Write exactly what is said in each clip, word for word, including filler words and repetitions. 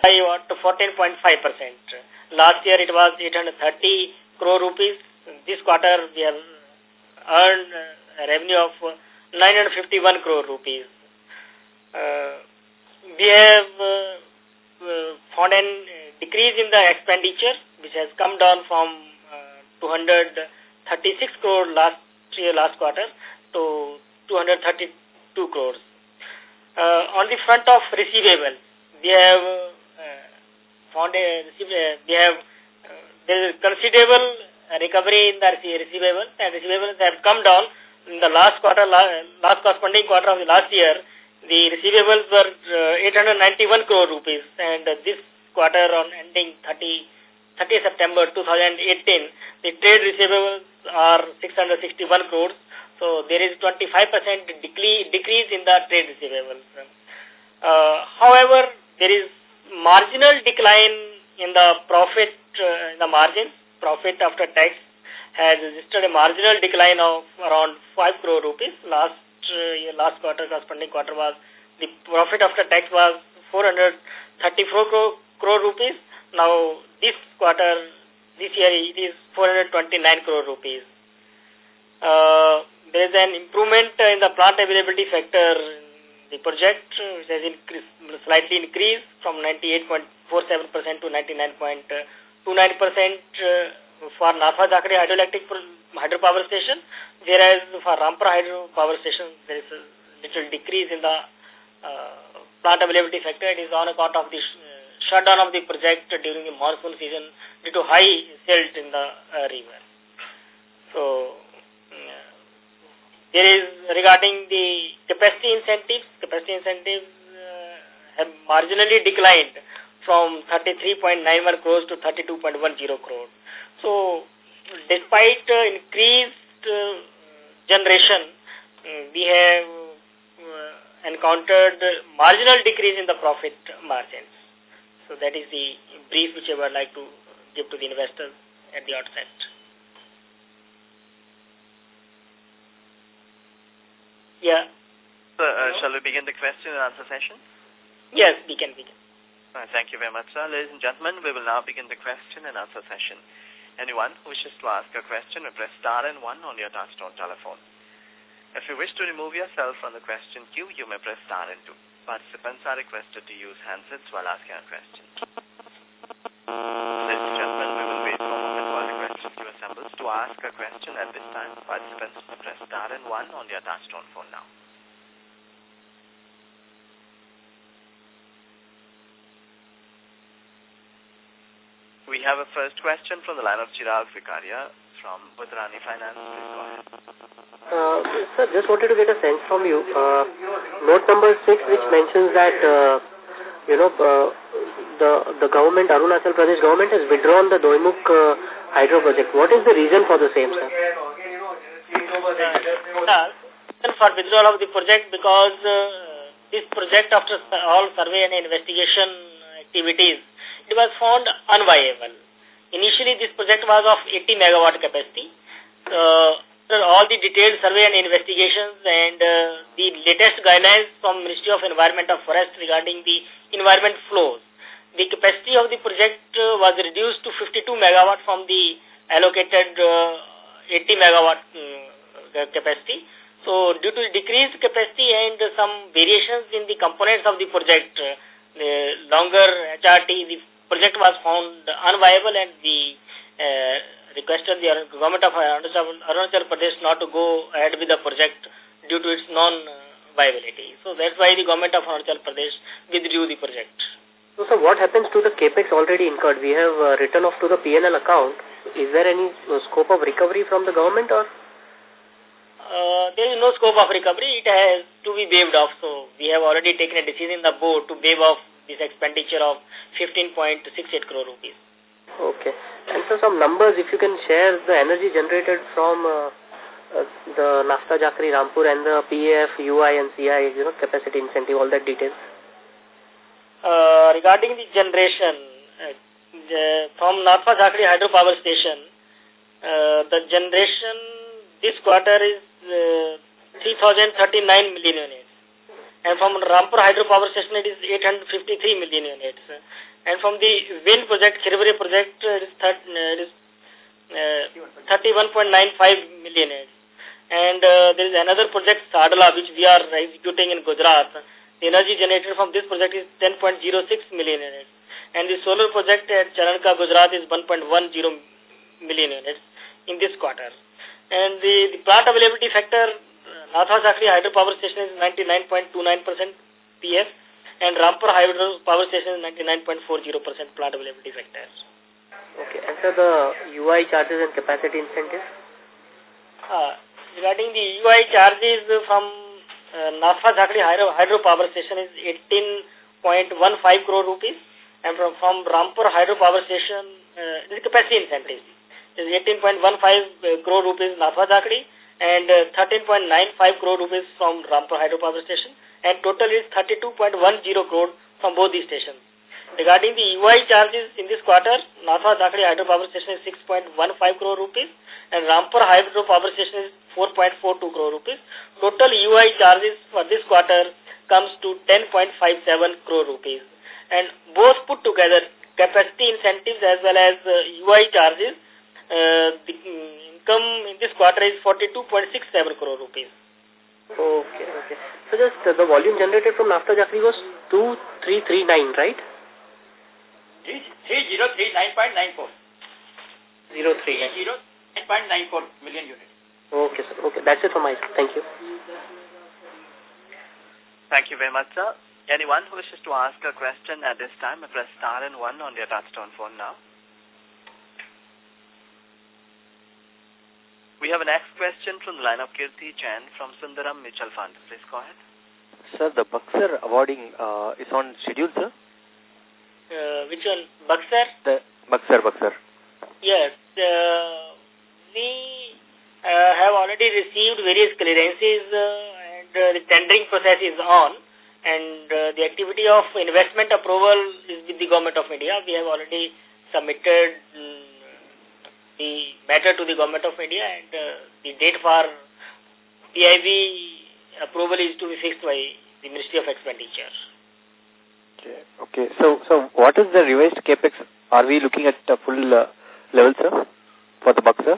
to fourteen point five percent. Last year it was eight hundred thirty crore rupees. This quarter we have earned a revenue of nine hundred fifty-one crore rupees. Uh, we have uh, uh, found a decrease in the expenditure, which has come down from uh, two hundred thirty-six crore last year, last quarter, to two hundred thirty-two crores. Uh, on the front of receivable, we have uh, found a uh, we have uh, there is considerable recovery in the receivables, and receivables have come down in the last quarter, last corresponding quarter of the last year. The receivables were uh, eight hundred ninety-one crore rupees, and uh, this quarter on ending thirtieth September two thousand eighteen, the trade receivables are six hundred sixty-one crores. So there is twenty-five percent decrease in the trade receivables. Uh, however, there is marginal decline in the profit, uh, in the margins. Profit after tax has registered a marginal decline of around five crore rupees. Last uh, last quarter, corresponding quarter was, the profit after tax was four hundred thirty-four crore, crore rupees. Now this quarter, this year it is four hundred twenty-nine crore rupees. Uh, there is an improvement in the plant availability factor in the project, which has increased, slightly increased from ninety-eight point four seven percent to ninety-nine point two nine percent uh, for Nathpa Jhakri hydroelectric hydropower station, whereas for Rampura hydro power station there is a little decrease in the uh, plant availability factor. It is on account of the sh shutdown of the project during the monsoon season due to high silt in the uh, river. So uh, there is, regarding the capacity incentives, capacity incentives uh, have marginally declined from thirty-three point nine one crores to thirty-two point one zero crores. So, despite uh, increased uh, generation, uh, we have uh, encountered marginal decrease in the profit margins. So, that is the brief which I would like to give to the investors at the outset. Yeah. So, uh, shall we begin the question and answer session? Yes, we can begin. Uh, thank you very much, sir. Ladies and gentlemen, we will now begin the question and answer session. Anyone who wishes to ask a question will press star and one on your touchtone telephone. If you wish to remove yourself from the question queue, you may press star and two. Participants are requested to use handsets while asking a question. Ladies and gentlemen, we will wait for a moment while the question queue assembles. To ask a question at this time, participants will press star and one on your touchtone phone now. We have a first question from the line of Chirag Vikaria from Budrani Finance. Please go ahead. Uh, sir, just wanted to get a sense from you. Uh, note number six, which mentions that, uh, you know, uh, the the government, Arunachal Pradesh government, has withdrawn the Doimuk uh, hydro project. What is the reason for the same, sir? Uh, for withdrawal of the project, because uh, this project, after all survey and investigation activities, it was found unviable. Initially, this project was of eighty megawatt capacity. Uh, all the detailed survey and investigations and uh, the latest guidelines from Ministry of Environment and Forest regarding the environment flows, the capacity of the project uh, was reduced to fifty-two megawatt from the allocated uh, eighty megawatt uh, capacity. So, due to decreased capacity and some variations in the components of the project, uh, the longer H R T, the project was found unviable, and we uh, requested the government of Arunachal Pradesh not to go ahead with the project due to its non-viability. So that's why the government of Arunachal Pradesh withdrew the project. So, sir, what happens to the capex already incurred? We have uh, written off to the P and L account. Is there any uh, scope of recovery from the government, or? Uh, there is no scope of recovery. It has to be waived off. So we have already taken a decision in the board to waive off this expenditure of fifteen point six eight crore rupees. Okay. And so some numbers, if you can share the energy generated from uh, uh, the Nathpa Jhakri, Rampur, and the P A F, U I and C I, you know, capacity incentive, all that details. Uh, regarding the generation, uh, the, from Nathpa Jhakri hydropower station, uh, the generation this quarter is uh, three thousand thirty-nine million units. And from Rampur Hydropower Station, it is eight hundred fifty-three million units. And from the wind project, Khirvare project, it is, it is uh, thirty-one point nine five million units. And uh, there is another project, Sadla, which we are executing in Gujarat. The energy generated from this project is ten point zero six million units. And the solar project at Charanka, Gujarat is one point one zero million units in this quarter. And the, the plant availability factor, Nathwa Chakri Hydropower Station is ninety-nine point two nine percent P F and Rampur Hydropower Station is ninety-nine point four zero percent plant availability factor. Okay. And so the U I charges and capacity incentives? Uh, regarding the U I charges from uh, Nathwa Chakri Hydro, Hydropower Station is eighteen point one five crore rupees and from, from Rampur Hydropower Station, uh, this is capacity incentives. Is eighteen point one five crore rupees Nathwa Chakri and uh, thirteen point nine five crore rupees from Rampur Hydropower Station, and total is thirty-two point one zero crore from both these stations. Regarding the U I charges in this quarter, Nathwa Chakri Hydropower Station is six point one five crore rupees and Rampur Hydropower Station is four point four two crore rupees. Total U I charges for this quarter comes to ten point five seven crore rupees. And both put together, capacity incentives as well as uh, U I charges, uh, the income in this quarter is forty-two point six seven crore rupees. Okay, okay. So just uh, the volume generated from Nathwa Chakri was two three three nine, right? three zero three nine point nine four. zero three nine. three zero nine point nine four million units. Okay, sir. Okay, that's it from my side. Thank you. Thank you very much, sir. Anyone who wishes to ask a question at this time, press star and one on your touchtone phone now. We have a next question from the line of Kirti Jain from Sundaram Mutual Fund. Please go ahead. Sir, the Buxar awarding uh, is on schedule, sir? Uh, which one? Buxar? The Buxar, Buxar. Yes. Uh, we uh, have already received various clearances uh, and uh, the tendering process is on. And uh, the activity of investment approval is with the Government of India. We have already submitted um, the matter to the Government of India, and uh, the date for P I B approval is to be fixed by the Ministry of Expenditure. Okay. Okay. So, so what is the revised capex? Are we looking at a full uh, level, sir, for the Buxar?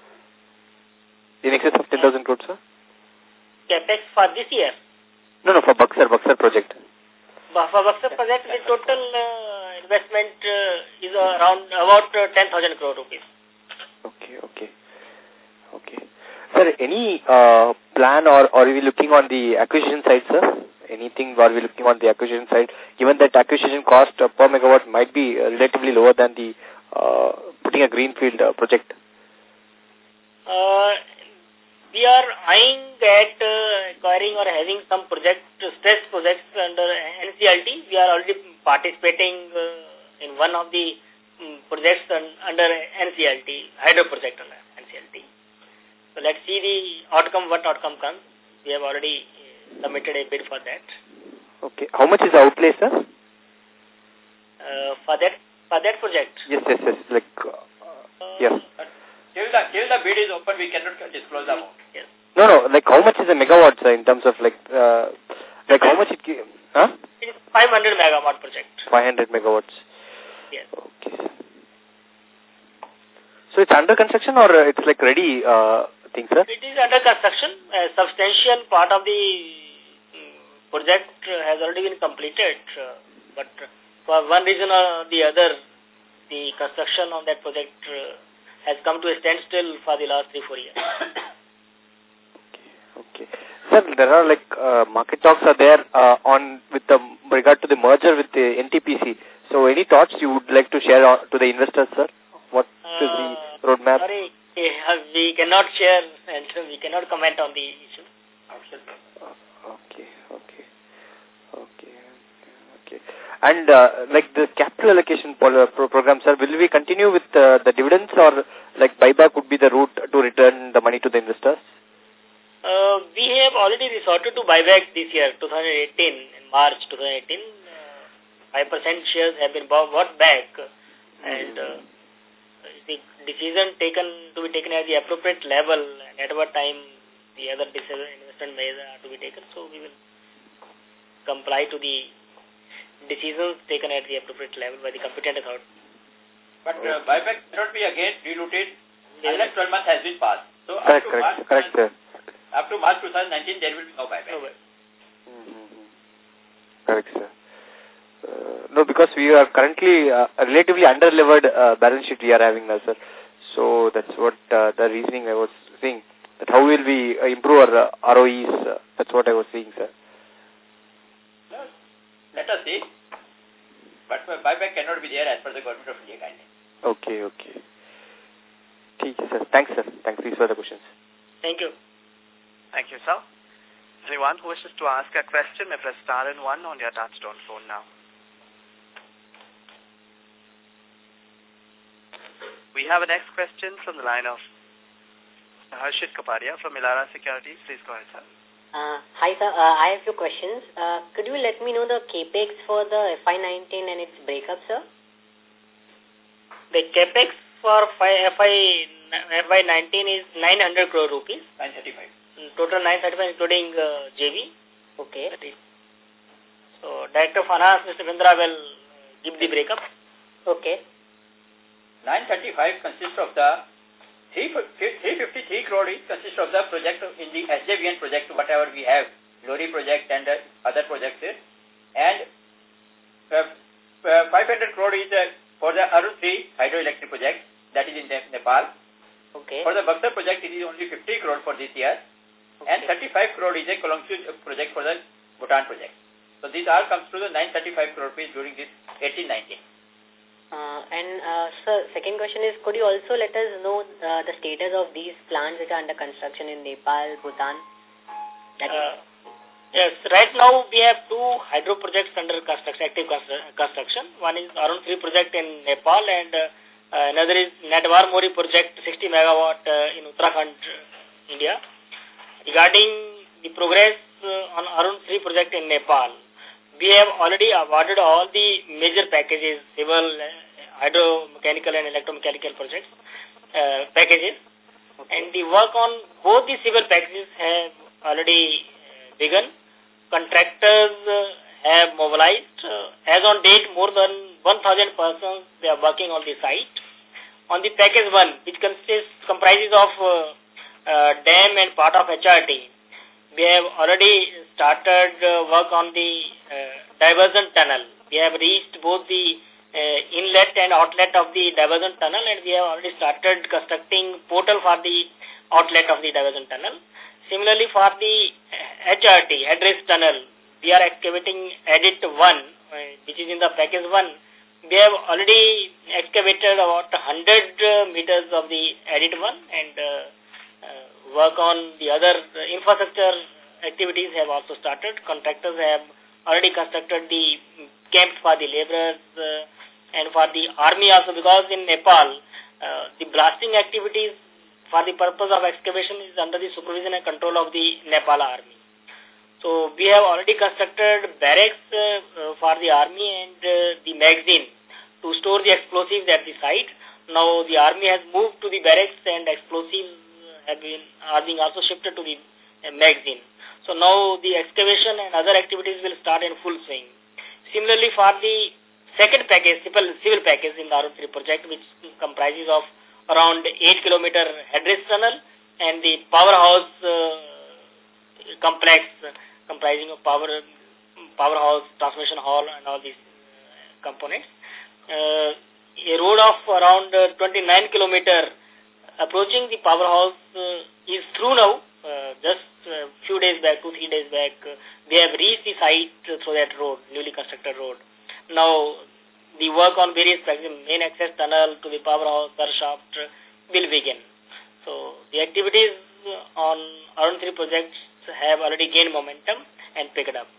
In excess of ten thousand crores, sir? Capex for this year? No, no, for Buxar, Buxar project. For Buxar project, the total uh, investment uh, is around about uh, ten thousand crore rupees. Okay, okay. Okay. Sir, any uh, plan or, or are we looking on the acquisition side, sir? Anything are we looking on the acquisition side? Given that acquisition cost uh, per megawatt might be uh, relatively lower than the uh, putting a greenfield uh, project. Uh, we are eyeing at uh, acquiring or having some project, stress projects under N C L T. We are already participating uh, in one of the um, projects un, under N C L T, hydro project under N C L T. So let's see the outcome, what outcome comes. We have already uh, submitted a bid for that. Okay. How much is the outlay, sir? Uh, for that for that project? Yes, yes, yes. Like, uh, uh, yeah. Till the, till the bid is open, we cannot disclose the amount. Yes. No, no, like how much is a megawatt, sir, in terms of like, uh, like how much it, huh? It is five hundred megawatt project. five hundred megawatts. Yes. Okay. So it's under construction or it's like ready uh, thing, sir? It is under construction. A substantial part of the um, project has already been completed. Uh, but for one reason or the other, the construction of that project uh, has come to a standstill for the last three, four years. Okay. Okay. Sir, there are like uh, market talks are there uh, on with the regard to the merger with the N T P C. So any thoughts you would like to share on, to the investors, sir? What uh, is the roadmap? Sorry, we cannot share and we cannot comment on the issue. Okay, okay, okay, okay. And uh, like the capital allocation pro program, sir, will we continue with uh, the dividends or like buyback would be the route to return the money to the investors? Uh, we have already resorted to buyback this year, twenty eighteen, in March twenty eighteen. Uh, five percent shares have been bought back, and uh, the decision taken to be taken at the appropriate level, and at what time the other decision investment measures are to be taken. So we will comply to the decisions taken at the appropriate level by the competent authority. But uh, buyback cannot be again rerouted unless twelve months has been passed. So correct, up to correct, March, correct, sir. Up to March twenty nineteen, there will be no buyback. No, Mm-hmm. Correct, sir. Uh, no, because we are currently uh, a relatively under-levered uh, balance sheet we are having now, sir. So that's what uh, the reasoning I was saying. That how will we uh, improve our uh, R O Es? Uh, that's what I was saying, sir. No, let us see. But uh, buyback cannot be there as per the Government of India guidelines. Okay, okay. Okay, sir. Thanks, sir. Thanks. These were the questions. Thank you. Thank you, sir. Anyone who wishes to ask a question may press star and one on your touchtone phone now. We have a next question from the line of Harshit Kapadia from Elara Securities. Please go ahead, sir. Uh, hi, sir. Uh, I have a few questions. Uh, could you let me know the capex for the F Y nineteen and its breakup, sir? The capex for F Y nineteen is nine hundred crore rupees. nine thirty-five. Total nine thirty-five including uh, J V. Okay. So, Director of Finance, Mister Bindra will give the breakup. Okay. nine thirty-five consists of the three fifty-three crore each consists of the project in the S J V N project, whatever we have, Lori project and uh, other projects, and uh, uh, five hundred crore is uh, for the Arun three hydroelectric project, that is in Nepal. Okay. For the Buxar project, it is only fifty crore for this year, okay. And thirty-five crore is a Kolongsu project for the Bhutan project. So these all comes to the nine thirty-five crore rupees during this eighteen nineteen. Uh, and, uh, sir, second question is, could you also let us know uh, the status of these plants which are under construction in Nepal, Bhutan? That uh, yes, right now we have two hydro projects under construction, active construction. One is Arun three project in Nepal and uh, uh, another is Natwar Mori project, sixty megawatt uh, in Uttarakhand, uh, India. Regarding the progress uh, on Arun three project in Nepal, we have already awarded all the major packages, civil, uh, hydro-mechanical and electromechanical projects, uh, packages. Okay. And the work on both the civil packages have already uh, begun. Contractors uh, have mobilized. Uh, as on date, more than one thousand persons, they are working on the site. On the package one, which consists, comprises of uh, uh, dam and part of H R T, we have already started uh, work on the uh, diversion tunnel. We have reached both the uh, inlet and outlet of the diversion tunnel, and we have already started constructing portal for the outlet of the diversion tunnel. Similarly, for the H R T, headrest tunnel, we are excavating Edit one, uh, which is in the package one. We have already excavated about one hundred uh, meters of the Edit one, and uh, uh, work on the other uh, infrastructure activities have also started. Contractors have already constructed the camps for the laborers uh, and for the army also, because in Nepal, uh, the blasting activities for the purpose of excavation is under the supervision and control of the Nepal army. So we have already constructed barracks uh, uh, for the army and uh, the magazine to store the explosives at the site. Now the army has moved to the barracks and explosives have been, are being also shifted to the uh, magazine. So now the excavation and other activities will start in full swing. Similarly, for the second package, civil, civil package in the Arun three project, which comprises of around eight kilometer headrest tunnel and the powerhouse uh, complex uh, comprising of power powerhouse, transmission hall and all these uh, components. Uh, a road of around uh, twenty-nine kilometer approaching the powerhouse uh, is through now. Uh, just a uh, few days back, two, three days back, uh, we have reached the site uh, through that road, newly constructed road. Now, the work on various packages, main access tunnel to the powerhouse, third shaft uh, will begin. So, the activities on Arun three projects have already gained momentum and picked up.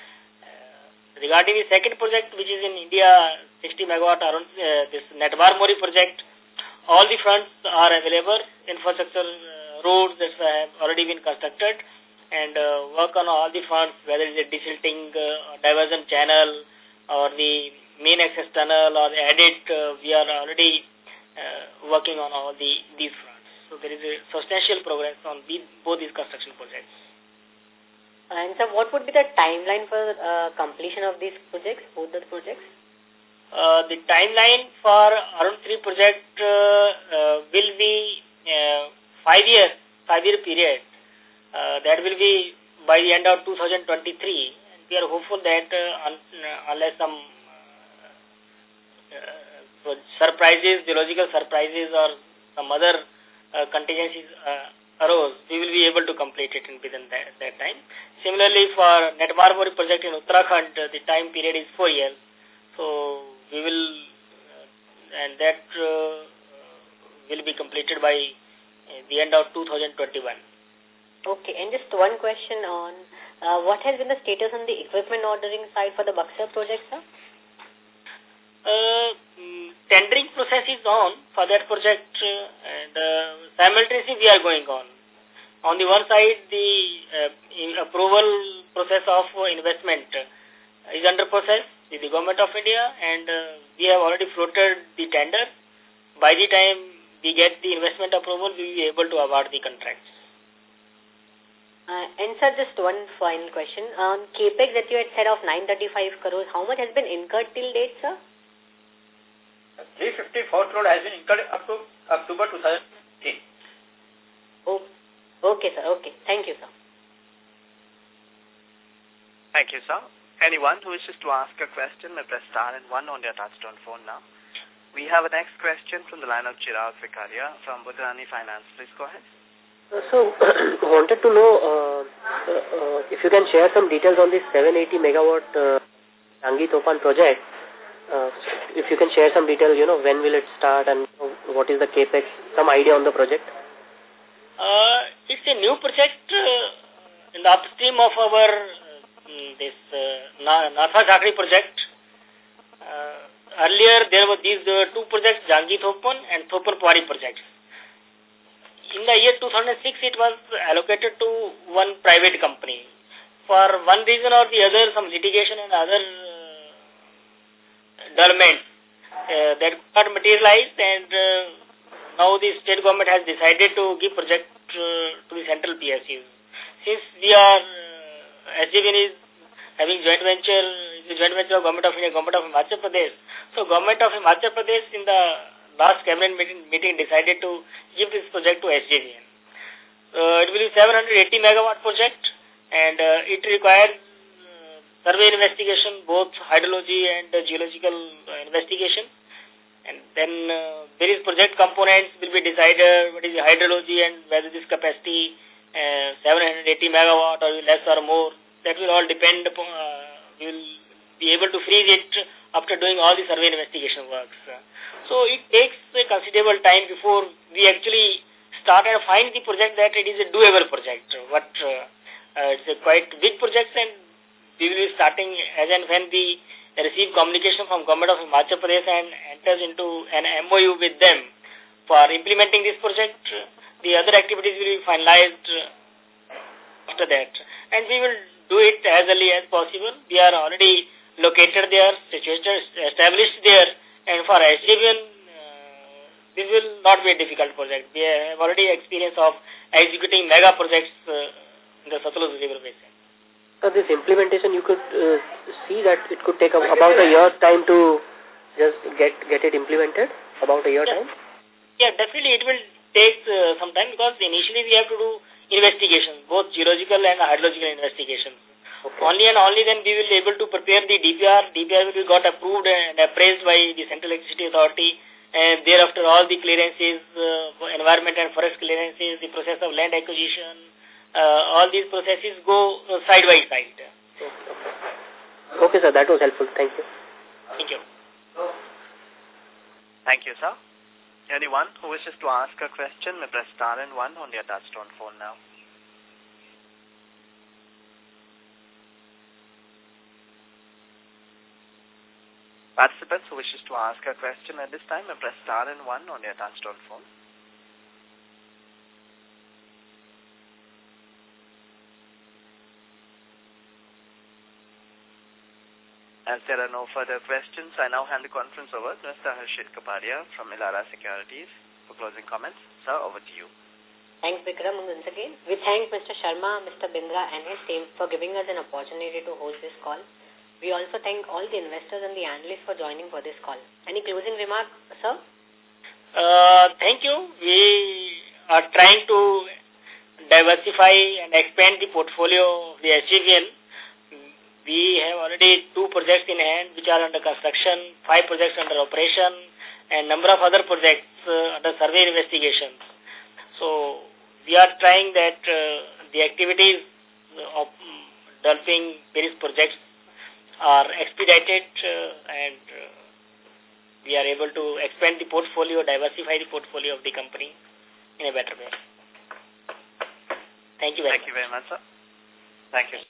Uh, regarding the second project, which is in India, sixty megawatt Arun, uh, this Natwar Mori project, all the fronts are available. Infrastructure uh, roads that have already been constructed, and uh, work on all the fronts, whether it is a desilting, uh, diversion channel, or the main access tunnel, or the edit, uh, we are already uh, working on all the these fronts. So there is a substantial progress on the, both these construction projects. And so what would be the timeline for uh, completion of these projects, both the projects? Uh, the timeline for Arun three project uh, uh, will be uh, five years, five year period. Uh, that will be by the end of two thousand twenty-three. And we are hopeful that uh, un unless some uh, surprises, geological surprises or some other uh, contingencies uh, arose, we will be able to complete it in within that, that time. Similarly, for Netmarmori project in Uttarakhand, uh, the time period is four years. So we will, uh, and that uh, will be completed by uh, the end of two thousand twenty-one. Okay, and just one question on uh, what has been the status on the equipment ordering side for the Buxar project, sir? Uh, mm, tendering process is on for that project, uh, and uh, simultaneously we are going on. On the one side, the uh, approval process of uh, investment uh, is under process with the Government of India, and uh, we have already floated the tender. By the time we get the investment approval, we will be able to award the contracts. Uh, and sir, just one final question. On CAPEX that you had said of nine thirty-five crores, how much has been incurred till date, sir? three fifty-four crore has been incurred up to October two thousand fifteen. Oh, okay, sir. Okay. Thank you, sir. Thank you, sir. Anyone who wishes to ask a question may press star and one on their touchtone phone now. We have a next question from the line of Chirag Vikaria from Budhrani Finance. Please go ahead. Uh, so, wanted to know uh, uh, uh, if you can share some details on this seven hundred eighty megawatt uh, Janggi Topan project. Uh, if you can share some details, you know, when will it start and you know, what is the CAPEX, some idea on the project? Uh, it's a new project uh, in the upstream of our uh, this uh, Natha Chakri project. Uh, earlier there were these uh, two projects, Janggi Thopan and Thopan Pwari projects. In the year two thousand six, it was allocated to one private company. For one reason or the other, some litigation and other uh, developments uh, that got materialized, and uh, now the state government has decided to give project uh, to the central P S Us. Since we are, uh, S J V N is having joint venture, the joint venture of Government of India, Government of Himachal Pradesh. So Government of Himachal Pradesh in the last cabinet meeting, meeting decided to give this project to S J V N. Uh, it will be seven hundred eighty megawatt project, and uh, it requires uh, survey investigation, both hydrology and uh, geological uh, investigation. And then uh, various project components will be decided, what is the hydrology and whether this capacity uh, seven hundred eighty megawatt or less or more. That will all depend upon, uh, we will be able to freeze it after doing all the survey investigation works. So it takes a considerable time before we actually start and find the project that it is a doable project. What uh, uh, it's a quite big project, and we will be starting as and when we receive communication from Government of Himachal Pradesh and enters into an M O U with them for implementing this project. The other activities will be finalized after that, and we will do it as early as possible. We are already located there, situated, established there, and for S J V N, uh, this will not be a difficult project. We have already experience of executing mega projects uh, in the Satluj River Basin. So this implementation, you could uh, see that it could take a, about a year's time to just get get it implemented, about a year yeah. time? Yeah, definitely it will take uh, some time, because initially we have to do investigations, both geological and hydrological investigations. Okay. Only and only then we will be able to prepare the D P R. D P R will be got approved and appraised by the Central Electricity Authority, and thereafter all the clearances, uh, environment and forest clearances, the process of land acquisition, uh, all these processes go uh, side by side. Okay. Okay, sir, that was helpful. Thank you. Thank you. Thank you, sir. Anyone who wishes to ask a question may press star and one on their touchtone phone now. Participants who wishes to ask a question at this time may press star and one on their touchtone phone. As there are no further questions, I now hand the conference over to Mister Harshit Kapadia from Elara Securities for closing comments. Sir, over to you. Thanks, Vikram, once again. We thank Mister Sharma, Mister Bindra and his team for giving us an opportunity to host this call. We also thank all the investors and the analysts for joining for this call. Any closing remark, sir? Uh, thank you. We are trying to diversify and expand the portfolio of the S J V N. We have already two projects in hand which are under construction, five projects under operation, and number of other projects uh, under survey investigations. So, we are trying that uh, the activities of um, developing various projects are expedited uh, and uh, we are able to expand the portfolio, diversify the portfolio of the company in a better way. Thank you very Thank much. you very much, sir. Thank you.